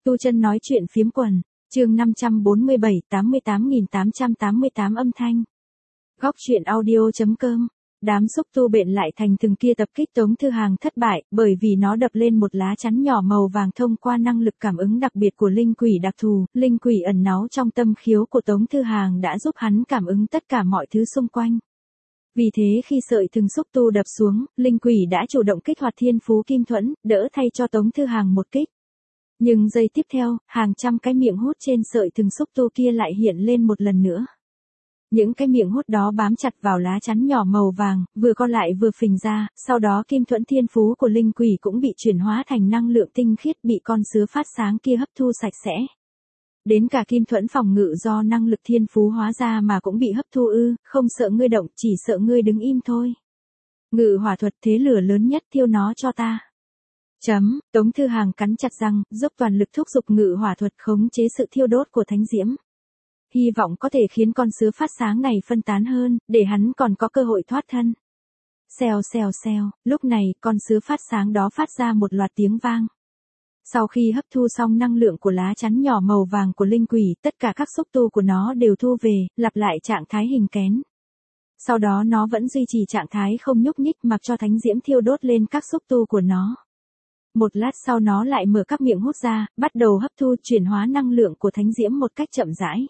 Tu Chân nói chuyện phiếm quần, chương 547, 88.888 âm thanh. Góc truyện audio.com. Đám xúc tu bện lại thành từng kia tập kích Tống Thư Hàng thất bại, bởi vì nó đập lên một lá chắn nhỏ màu vàng thông qua năng lực cảm ứng đặc biệt của linh quỷ đặc thù, linh quỷ ẩn náu trong tâm khiếu của Tống Thư Hàng đã giúp hắn cảm ứng tất cả mọi thứ xung quanh. Vì thế khi sợi thừng xúc tu đập xuống, linh quỷ đã chủ động kích hoạt thiên phú kim thuẫn, đỡ thay cho Tống Thư Hàng một kích. Nhưng giây tiếp theo, hàng trăm cái miệng hút trên sợi thừng xúc tu kia lại hiện lên một lần nữa. Những cái miệng hút đó bám chặt vào lá chắn nhỏ màu vàng, vừa co lại vừa phình ra, sau đó kim thuẫn thiên phú của linh quỷ cũng bị chuyển hóa thành năng lượng tinh khiết bị con sứa phát sáng kia hấp thu sạch sẽ. Đến cả kim thuẫn phòng ngự do năng lực thiên phú hóa ra mà cũng bị hấp thu ư, không sợ ngươi động, chỉ sợ ngươi đứng im thôi. Ngự hỏa thuật thế lửa lớn nhất thiêu nó cho ta. Tống Thư Hàng cắn chặt răng, dốc toàn lực thúc giục ngự hỏa thuật khống chế sự thiêu đốt của thánh diễm. Hy vọng có thể khiến con sứa phát sáng này phân tán hơn, để hắn còn có cơ hội thoát thân. Xèo xèo xèo, lúc này con sứa phát sáng đó phát ra một loạt tiếng vang. Sau khi hấp thu xong năng lượng của lá chắn nhỏ màu vàng của linh quỷ, tất cả các xúc tu của nó đều thu về, lặp lại trạng thái hình kén. Sau đó nó vẫn duy trì trạng thái không nhúc nhích mặc cho thánh diễm thiêu đốt lên các xúc tu của nó. Một lát sau nó lại mở các miệng hút ra, bắt đầu hấp thu chuyển hóa năng lượng của thánh diễm một cách chậm rãi.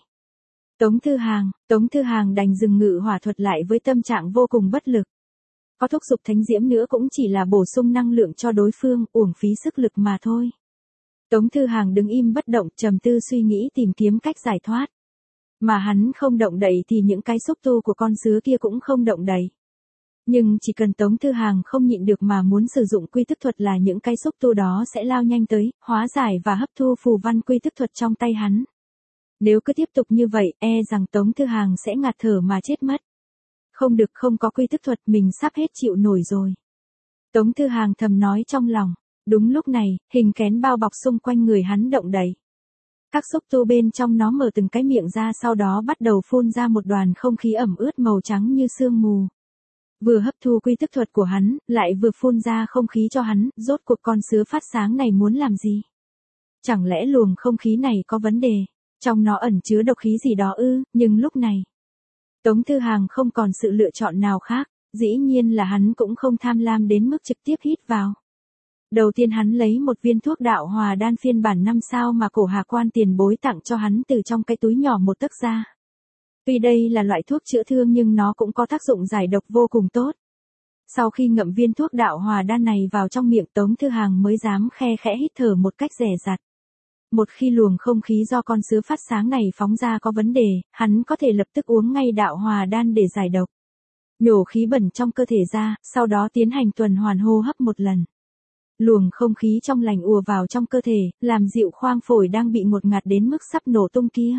Tống Thư Hàng đành dừng ngự hỏa thuật lại với tâm trạng vô cùng bất lực. Có thúc giục thánh diễm nữa cũng chỉ là bổ sung năng lượng cho đối phương, uổng phí sức lực mà thôi. Tống Thư Hàng đứng im bất động, trầm tư suy nghĩ tìm kiếm cách giải thoát. Mà hắn không động đậy thì những cái xúc tu của con sứa kia cũng không động đậy. Nhưng chỉ cần Tống Thư Hàng không nhịn được mà muốn sử dụng quy tức thuật là những cái xúc tu đó sẽ lao nhanh tới, hóa giải và hấp thu phù văn quy tức thuật trong tay hắn. Nếu cứ tiếp tục như vậy, rằng Tống Thư Hàng sẽ ngạt thở mà chết mất. Không được, không có quy tức thuật mình sắp hết chịu nổi rồi. Tống Thư Hàng thầm nói trong lòng. Đúng lúc này, hình kén bao bọc xung quanh người hắn động đậy. Các xúc tu bên trong nó mở từng cái miệng ra, sau đó bắt đầu phun ra một đoàn không khí ẩm ướt màu trắng như sương mù. Vừa hấp thu quy tức thuật của hắn, lại vừa phun ra không khí cho hắn, rốt cuộc con sứa phát sáng này muốn làm gì? Chẳng lẽ luồng không khí này có vấn đề? Trong nó ẩn chứa độc khí gì đó ư? Nhưng lúc này, Tống Thư Hàng không còn sự lựa chọn nào khác, dĩ nhiên là hắn cũng không tham lam đến mức trực tiếp hít vào. Đầu tiên hắn lấy một viên thuốc đạo hòa đan phiên bản 5 sao mà cổ Hà Quan tiền bối tặng cho hắn từ trong cái túi nhỏ một tấc ra. Tuy đây là loại thuốc chữa thương nhưng nó cũng có tác dụng giải độc vô cùng tốt. Sau khi ngậm viên thuốc đạo hòa đan này vào trong miệng, Tống Thư Hàng mới dám khe khẽ hít thở một cách dè dặt. Một khi luồng không khí do con sứa phát sáng này phóng ra có vấn đề, hắn có thể lập tức uống ngay đạo hòa đan để giải độc. Nhổ khí bẩn trong cơ thể ra, sau đó tiến hành tuần hoàn hô hấp một lần. Luồng không khí trong lành ùa vào trong cơ thể, làm dịu khoang phổi đang bị ngột ngạt đến mức sắp nổ tung kia.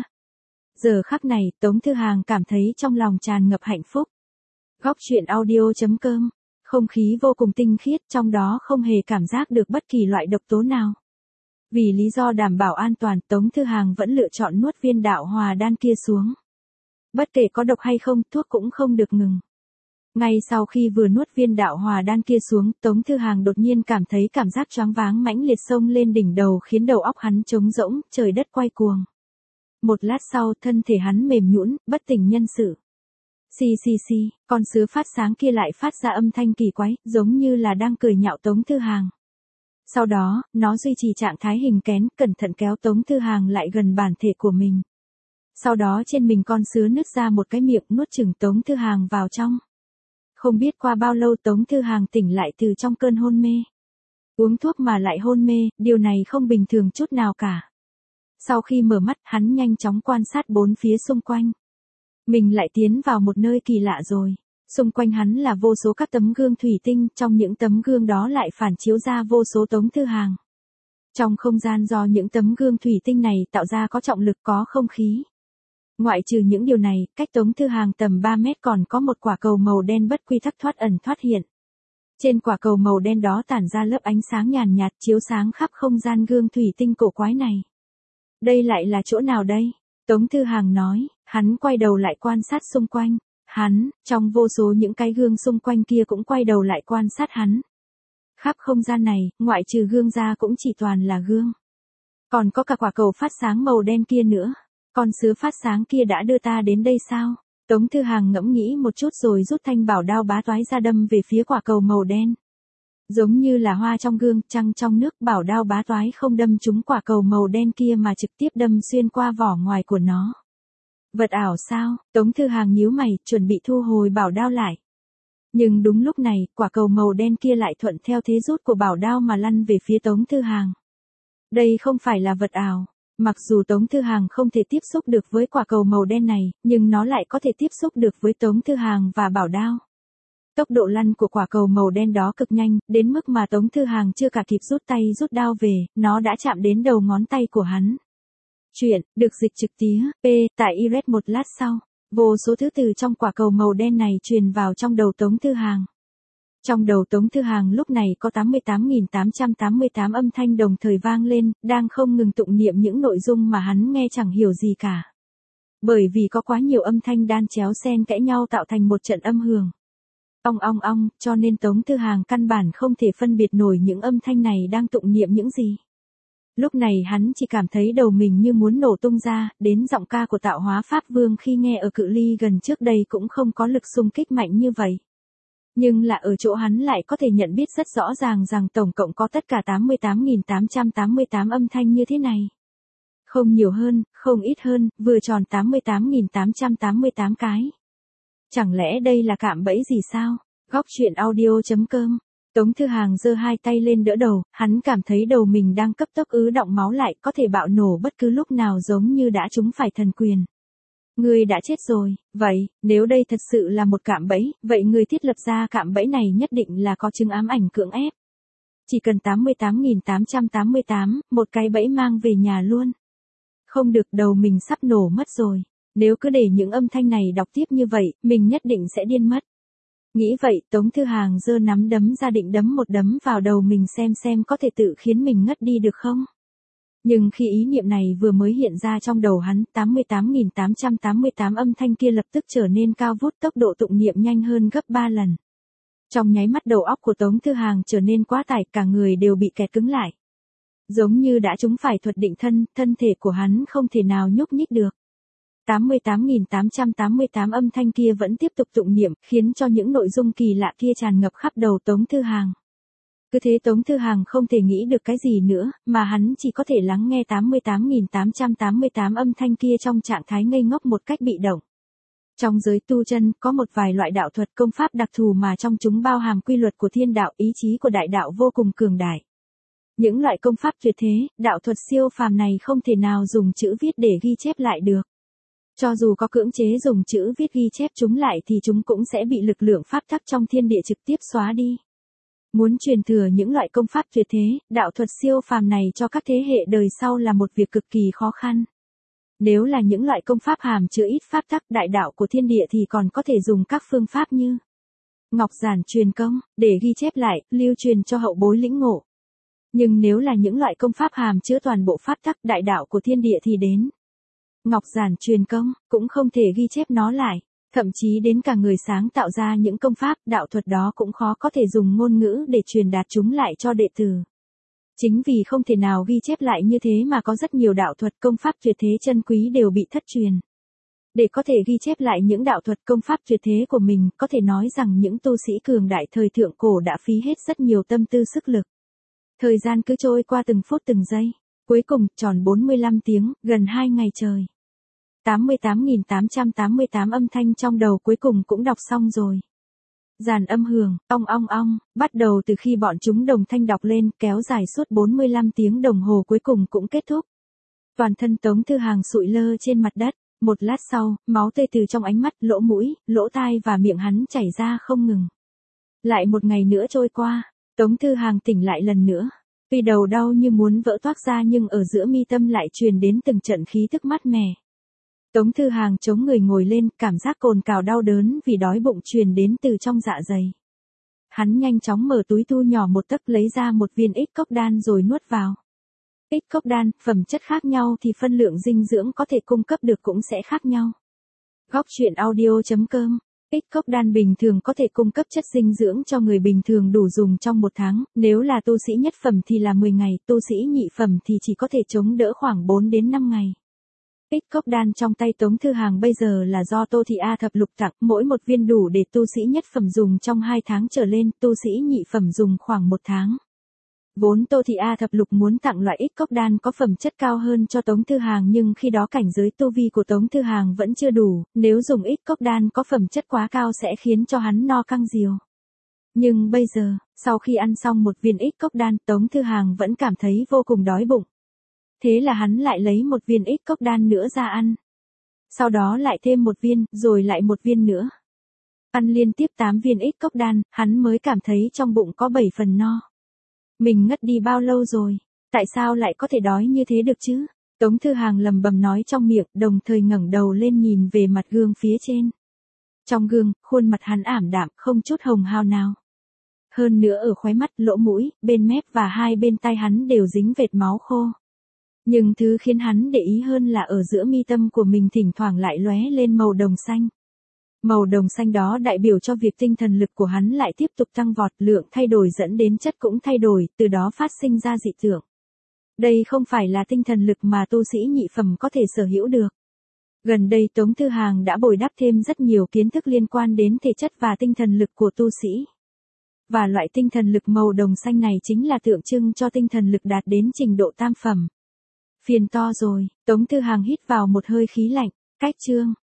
Giờ khắc này, Tống Thư Hàng cảm thấy trong lòng tràn ngập hạnh phúc. Góc truyện audio.com. Không khí vô cùng tinh khiết, trong đó không hề cảm giác được bất kỳ loại độc tố nào. Vì lý do đảm bảo an toàn, Tống Thư Hàng vẫn lựa chọn nuốt viên đạo hòa đan kia xuống. Bất kể có độc hay không, thuốc cũng không được ngừng. Ngay sau khi vừa nuốt viên đạo hòa đan kia xuống, Tống Thư Hàng đột nhiên cảm thấy cảm giác choáng váng mãnh liệt xông lên đỉnh đầu, khiến đầu óc hắn trống rỗng, trời đất quay cuồng. Một lát sau, thân thể hắn mềm nhũn, bất tỉnh nhân sự. Xì xì xì, con sứa phát sáng kia lại phát ra âm thanh kỳ quái, giống như là đang cười nhạo Tống Thư Hàng. Sau đó, nó duy trì trạng thái hình kén, cẩn thận kéo Tống Thư Hàng lại gần bản thể của mình. Sau đó trên mình con sứa nứt ra một cái miệng, nuốt chửng Tống Thư Hàng vào trong. Không biết qua bao lâu Tống Thư Hàng tỉnh lại từ trong cơn hôn mê. Uống thuốc mà lại hôn mê, điều này không bình thường chút nào cả. Sau khi mở mắt, hắn nhanh chóng quan sát bốn phía xung quanh. Mình lại tiến vào một nơi kỳ lạ rồi. Xung quanh hắn là vô số các tấm gương thủy tinh, trong những tấm gương đó lại phản chiếu ra vô số Tống Thư Hàng. Trong không gian do những tấm gương thủy tinh này tạo ra có trọng lực, có không khí. Ngoại trừ những điều này, cách Tống Thư Hàng tầm 3 mét còn có một quả cầu màu đen bất quy tắc thoát ẩn thoát hiện. Trên quả cầu màu đen đó tản ra lớp ánh sáng nhàn nhạt chiếu sáng khắp không gian gương thủy tinh cổ quái này. Đây lại là chỗ nào đây? Tống Thư Hàng nói, hắn quay đầu lại quan sát xung quanh. Hắn, trong vô số những cái gương xung quanh kia cũng quay đầu lại quan sát hắn. Khắp không gian này, ngoại trừ gương ra cũng chỉ toàn là gương. Còn có cả quả cầu phát sáng màu đen kia nữa. Con sứ phát sáng kia đã đưa ta đến đây sao? Tống Thư Hàng ngẫm nghĩ một chút rồi rút thanh bảo đao bá toái ra đâm về phía quả cầu màu đen. Giống như là hoa trong gương, trăng trong nước, bảo đao bá toái không đâm trúng quả cầu màu đen kia mà trực tiếp đâm xuyên qua vỏ ngoài của nó. Vật ảo sao? Tống Thư Hàng nhíu mày, chuẩn bị thu hồi bảo đao lại. Nhưng đúng lúc này, quả cầu màu đen kia lại thuận theo thế rút của bảo đao mà lăn về phía Tống Thư Hàng. Đây không phải là vật ảo. Mặc dù Tống Thư Hàng không thể tiếp xúc được với quả cầu màu đen này, nhưng nó lại có thể tiếp xúc được với Tống Thư Hàng và bảo đao. Tốc độ lăn của quả cầu màu đen đó cực nhanh, đến mức mà Tống Thư Hàng chưa cả kịp rút tay rút đao về, nó đã chạm đến đầu ngón tay của hắn. Chuyện, được dịch trực tiếp, tại Iret một lát sau. Vô số thứ từ trong quả cầu màu đen này truyền vào trong đầu Tống Thư Hàng. Trong đầu Tống Thư Hàng lúc này có 88.888 âm thanh đồng thời vang lên, đang không ngừng tụng niệm những nội dung mà hắn nghe chẳng hiểu gì cả. Bởi vì có quá nhiều âm thanh đan chéo xen kẽ nhau tạo thành một trận âm hưởng. Ong ong, cho nên Tống Thư Hàng căn bản không thể phân biệt nổi những âm thanh này đang tụng niệm những gì. Lúc này hắn chỉ cảm thấy đầu mình như muốn nổ tung ra, đến giọng ca của Tạo Hóa Pháp Vương khi nghe ở cự ly gần trước đây cũng không có lực xung kích mạnh như vậy. Nhưng là ở chỗ hắn lại có thể nhận biết rất rõ ràng rằng tổng cộng có tất cả 88.888 âm thanh như thế này. Không nhiều hơn, không ít hơn, vừa tròn 88.888 cái. Chẳng lẽ đây là cạm bẫy gì sao? Góc truyện audio.com. Tống Thư Hàng giơ hai tay lên đỡ đầu, hắn cảm thấy đầu mình đang cấp tốc ứ đọng máu lại, có thể bạo nổ bất cứ lúc nào giống như đã trúng phải thần quyền. Ngươi đã chết rồi, vậy, nếu đây thật sự là một cạm bẫy, vậy người thiết lập ra cạm bẫy này nhất định là có chứng ám ảnh cưỡng ép. Chỉ cần 88.888, một cái bẫy mang về nhà luôn. Không được, đầu mình sắp nổ mất rồi. Nếu cứ để những âm thanh này đọc tiếp như vậy, mình nhất định sẽ điên mất. Nghĩ vậy, Tống Thư Hàng giơ nắm đấm ra định đấm một đấm vào đầu mình xem có thể tự khiến mình ngất đi được không. Nhưng khi ý niệm này vừa mới hiện ra trong đầu hắn, 88.888 âm thanh kia lập tức trở nên cao vút, tốc độ tụng niệm nhanh hơn gấp 3 lần. Trong nháy mắt đầu óc của Tống Thư Hàng trở nên quá tải, cả người đều bị kẹt cứng lại. Giống như đã trúng phải thuật định thân, thân thể của hắn không thể nào nhúc nhích được. 88.888 âm thanh kia vẫn tiếp tục tụng niệm, khiến cho những nội dung kỳ lạ kia tràn ngập khắp đầu Tống Thư Hàng. Cứ thế Tống Thư Hàng không thể nghĩ được cái gì nữa, mà hắn chỉ có thể lắng nghe 88.888 âm thanh kia trong trạng thái ngây ngốc một cách bị động. Trong giới tu chân, có một vài loại đạo thuật công pháp đặc thù mà trong chúng bao hàm quy luật của thiên đạo, ý chí của đại đạo vô cùng cường đại. Những loại công pháp tuyệt thế, đạo thuật siêu phàm này không thể nào dùng chữ viết để ghi chép lại được. Cho dù có cưỡng chế dùng chữ viết ghi chép chúng lại thì chúng cũng sẽ bị lực lượng pháp tắc trong thiên địa trực tiếp xóa đi. Muốn truyền thừa những loại công pháp tuyệt thế, đạo thuật siêu phàm này cho các thế hệ đời sau là một việc cực kỳ khó khăn. Nếu là những loại công pháp hàm chứa ít pháp tắc đại đạo của thiên địa thì còn có thể dùng các phương pháp như ngọc giản truyền công, để ghi chép lại, lưu truyền cho hậu bối lĩnh ngộ. Nhưng nếu là những loại công pháp hàm chứa toàn bộ pháp tắc đại đạo của thiên địa thì đến ngọc giản truyền công, cũng không thể ghi chép nó lại. Thậm chí đến cả người sáng tạo ra những công pháp, đạo thuật đó cũng khó có thể dùng ngôn ngữ để truyền đạt chúng lại cho đệ tử. Chính vì không thể nào ghi chép lại như thế mà có rất nhiều đạo thuật công pháp tuyệt thế chân quý đều bị thất truyền. Để có thể ghi chép lại những đạo thuật công pháp tuyệt thế của mình, có thể nói rằng những tu sĩ cường đại thời thượng cổ đã phí hết rất nhiều tâm tư sức lực. Thời gian cứ trôi qua từng phút từng giây. Cuối cùng, tròn 45 tiếng, gần 2 ngày trời. 88.888 âm thanh trong đầu cuối cùng cũng đọc xong rồi. Dàn âm hưởng, ong, bắt đầu từ khi bọn chúng đồng thanh đọc lên, kéo dài suốt 45 tiếng đồng hồ cuối cùng cũng kết thúc. Toàn thân Tống Thư Hàng sụi lơ trên mặt đất. Một lát sau, máu tươi từ trong ánh mắt, lỗ mũi, lỗ tai và miệng hắn chảy ra không ngừng. Lại một ngày nữa trôi qua, Tống Thư Hàng tỉnh lại lần nữa. Tuy đầu đau như muốn vỡ toác ra nhưng ở giữa mi tâm lại truyền đến từng trận khí thức mát mẻ. Tống Thư Hàng chống người ngồi lên, cảm giác cồn cào đau đớn vì đói bụng truyền đến từ trong dạ dày. Hắn nhanh chóng mở túi thu nhỏ một tấc lấy ra một viên ích cốc đan rồi nuốt vào. Ích cốc đan, phẩm chất khác nhau thì phân lượng dinh dưỡng có thể cung cấp được cũng sẽ khác nhau. Góc truyện audio.com Ích cốc đan bình thường có thể cung cấp chất dinh dưỡng cho người bình thường đủ dùng trong một tháng, nếu là tu sĩ nhất phẩm thì là 10 ngày, tu sĩ nhị phẩm thì chỉ có thể chống đỡ khoảng 4 đến 5 ngày. Ích cốc đan trong tay Tống Thư Hàng bây giờ là do Tô Thị A Thập Lục tặng, mỗi một viên đủ để tu sĩ nhất phẩm dùng trong 2 tháng trở lên, tu sĩ nhị phẩm dùng khoảng 1 tháng. Vốn Tô Thị A Thập Lục muốn tặng loại ích cốc đan có phẩm chất cao hơn cho Tống Thư Hàng nhưng khi đó cảnh giới tu vi của Tống Thư Hàng vẫn chưa đủ, nếu dùng ích cốc đan có phẩm chất quá cao sẽ khiến cho hắn no căng diều. Nhưng bây giờ, sau khi ăn xong một viên ích cốc đan, Tống Thư Hàng vẫn cảm thấy vô cùng đói bụng. Thế là hắn lại lấy một viên ích cốc đan nữa ra ăn. Sau đó lại thêm một viên, rồi lại một viên nữa. Ăn liên tiếp 8 viên ích cốc đan, hắn mới cảm thấy trong bụng có 7 phần no. Mình ngất đi bao lâu rồi? Tại sao lại có thể đói như thế được chứ? Tống Thư Hàng lầm bầm nói trong miệng, đồng thời ngẩng đầu lên nhìn về mặt gương phía trên. Trong gương, khuôn mặt hắn ảm đạm, không chút hồng hào nào. Hơn nữa ở khóe mắt, lỗ mũi, bên mép và hai bên tai hắn đều dính vệt máu khô. Nhưng thứ khiến hắn để ý hơn là ở giữa mi tâm của mình thỉnh thoảng lại lóe lên màu đồng xanh. Màu đồng xanh đó đại biểu cho việc tinh thần lực của hắn lại tiếp tục tăng vọt, lượng thay đổi dẫn đến chất cũng thay đổi, từ đó phát sinh ra dị tượng. Đây không phải là tinh thần lực mà tu sĩ nhị phẩm có thể sở hữu được. Gần đây Tống Thư Hàng đã bồi đắp thêm rất nhiều kiến thức liên quan đến thể chất và tinh thần lực của tu sĩ. Và loại tinh thần lực màu đồng xanh này chính là tượng trưng cho tinh thần lực đạt đến trình độ tam phẩm. Phiền to rồi, Tống Thư Hàng hít vào một hơi khí lạnh, cách chương.